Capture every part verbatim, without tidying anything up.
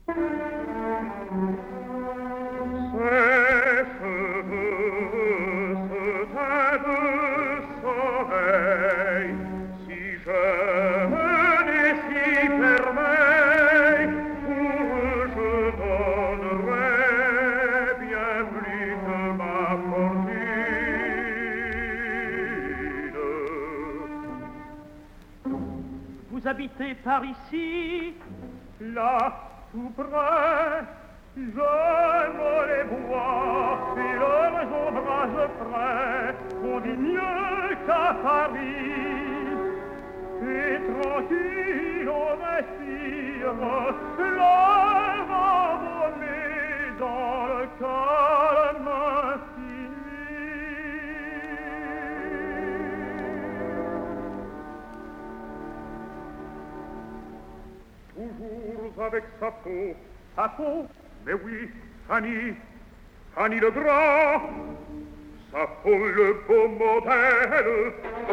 Ses cheveux, ce teint de soleil, si jeune et si permeille, pour eux je donnerais bien plus que ma fortune. Vous habitez par ici? Là, tout près, j'aime les bois et leurs ombrages frais, on dit mieux qu'à Paris. Et tranquille on respire l'air envolé dans le calme infini. Toujours avec sa peau, sa peau, mais oui, Fanny, Fanny le Grand, sa peau le beau modèle.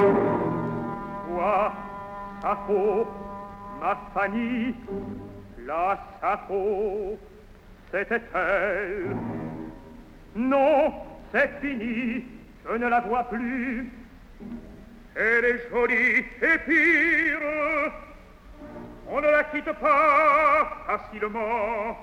Toi, sa peau, ma Fanny, la sa peau, c'était elle. Non, c'est fini, je ne la vois plus. Elle est jolie et pire, on ne la quitte pas facilement.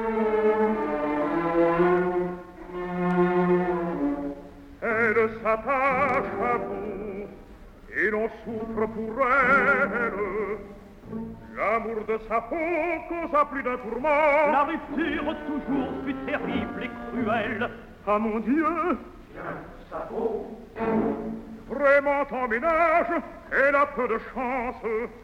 Elle s'attache à vous et l'on souffre pour elle. L'amour de sa peau causa plus d'un tourment. La rupture toujours fut terrible et cruelle. Ah mon Dieu, Tiens, sa peau. Vraiment en ménage, elle a peu de chance.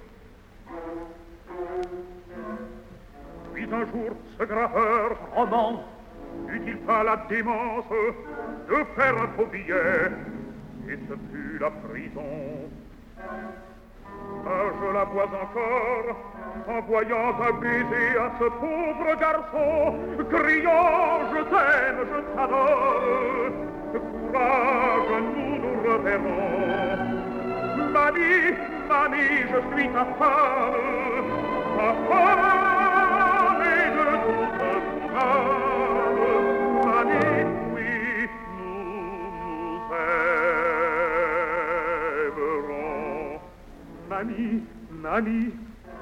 Puis un jour, ce graveur, Roman, n'eut-il pas la démence de faire un faux billet? Et ce fut la prison. Ah, je la vois encore, en voyant un baiser à ce pauvre garçon, criant « Je t'aime, je t'adore, courage, nous nous reverrons. » Mamie, mamie, je suis ta femme, ta femme et de toute femme. Mamie, oui, nous nous aimerons. Mamie, mamie,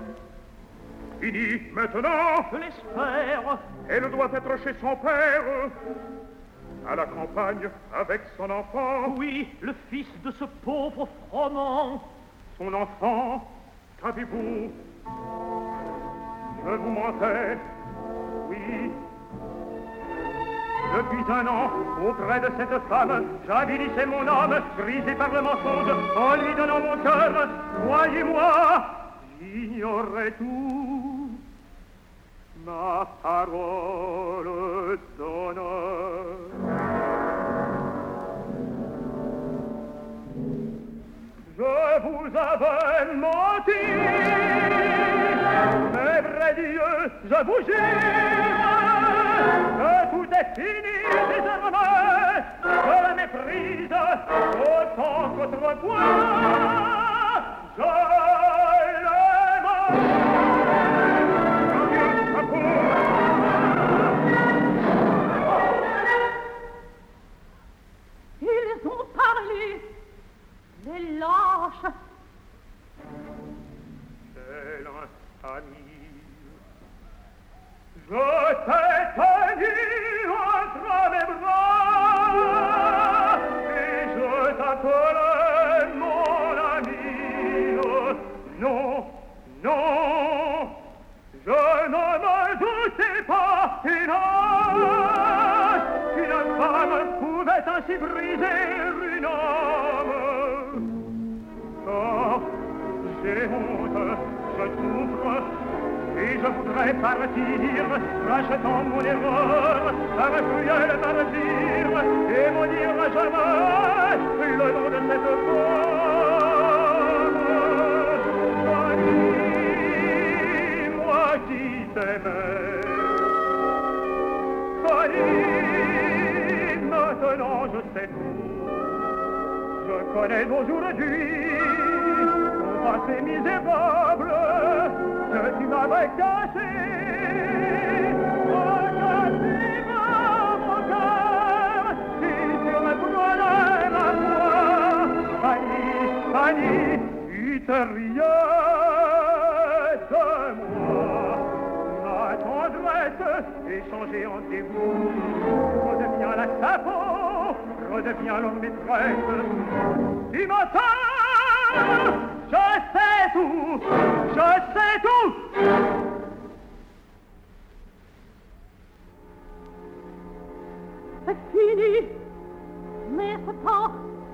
fini maintenant. je l'espère. Elle doit être chez son père, à la campagne, avec son enfant. Oui, le fils de ce pauvre Froment. Son enfant, qu'avez-vous? Je vous mentais, oui. Depuis un an, auprès de cette femme, j'avilissais mon âme, brisé par le mensonge, en lui donnant mon cœur. Croyez-moi, j'ignorais tout. Ma parole d'honneur. Je vous avais menti, mais vrai Dieu, je vous jure que tout est fini désormais, je la méprise autant qu'autrefois, je l'aime. Ils ont parlé, les lâches. Quelle infamie! Je t'ai tenu entre mes bras et je t'appelais mon ami. Non, non, je ne me doutais pas qu'une qu'une femme pouvait ainsi briser une âme. Oh, j'ai honte, je souffre, et je voudrais partir, rachetant mon erreur, par un cruel martyr, et maudire à jamais le nom de cette femme. Fanny, moi qui t'aimais, Fanny, maintenant je sais tout, je connais aujourd'hui ton passé misérable que tu m'avais caché. te riais de moi. Ma tendresse est changée en dégoût. Redeviens la sapot, redeviens l'homme maîtresse. Du matin, je sais tout, je sais tout. C'est fini, mais c'est pas.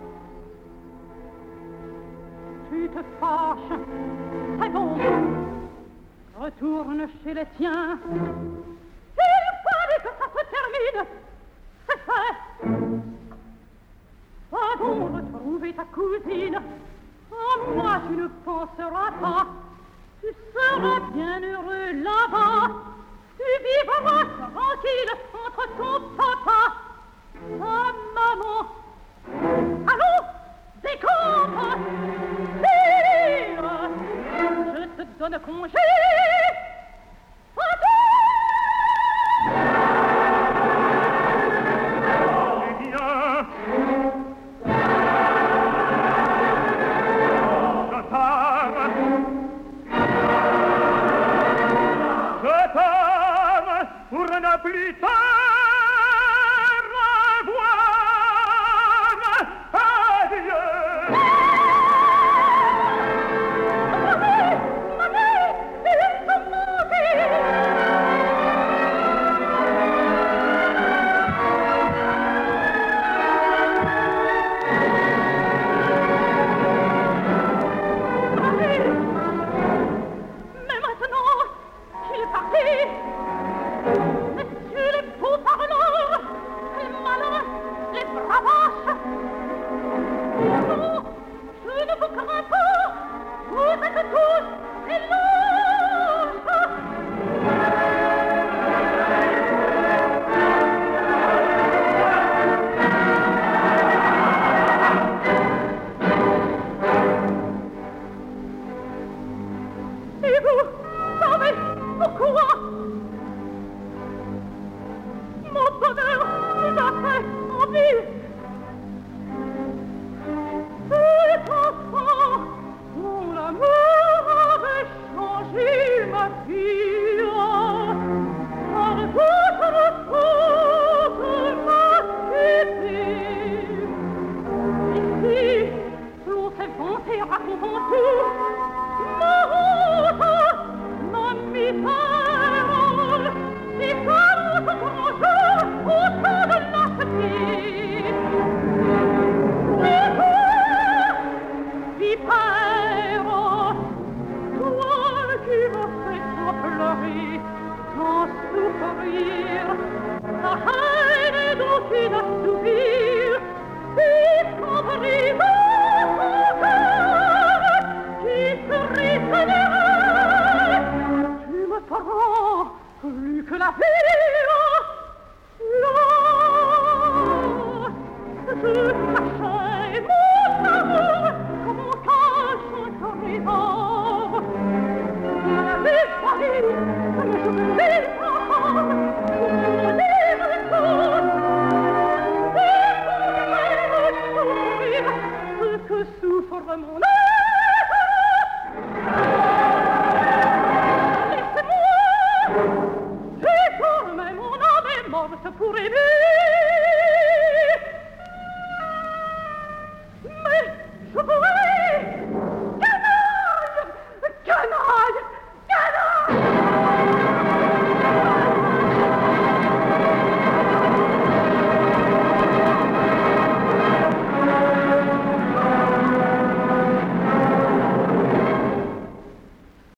Tu te fâches, c'est bon. Retourne chez les tiens. Il fallait que ça se termine. C'est fait. Va donc retrouver ta cousine. À moi, tu ne penseras pas. Tu seras bien heureux là-bas. Tu vivras tranquille entre ton papa, ta maman. Allons, décompte. Tire. Je te donne congé. Pour ne plus te revoir. Adieu. Mamie, il te manque. Mais maintenant qu'il est parti, messieurs les beaux parleurs, les malins, les bravaches, non, je ne vous crains pas, vous êtes tous des lâches. Et vous savez pourquoi? Mon bonheur vous a fait envie. Les enfants dont l'amour avait changé ma vie, par votre faute m'a quitté. Ici, l'on s'est vanté racontant tout, ma honte, ma misère, différentes grandeurs autant de lâcheté. Et toi, vipère, toi qui me fais tant pleurer, tant souffrir, ta haine est donc inassouvir, puisqu'en brisant ton cœur, qui se risquerait, tu me prends plus que la vie. Là, je cachais mon amour comme on cache un trésor. La vie folie, comme je me défends, pour me livre les choses. Et pour souffrir ce que souffre mon âme. Laissez-moi, j'ai formé mon âme est morte pour aimer.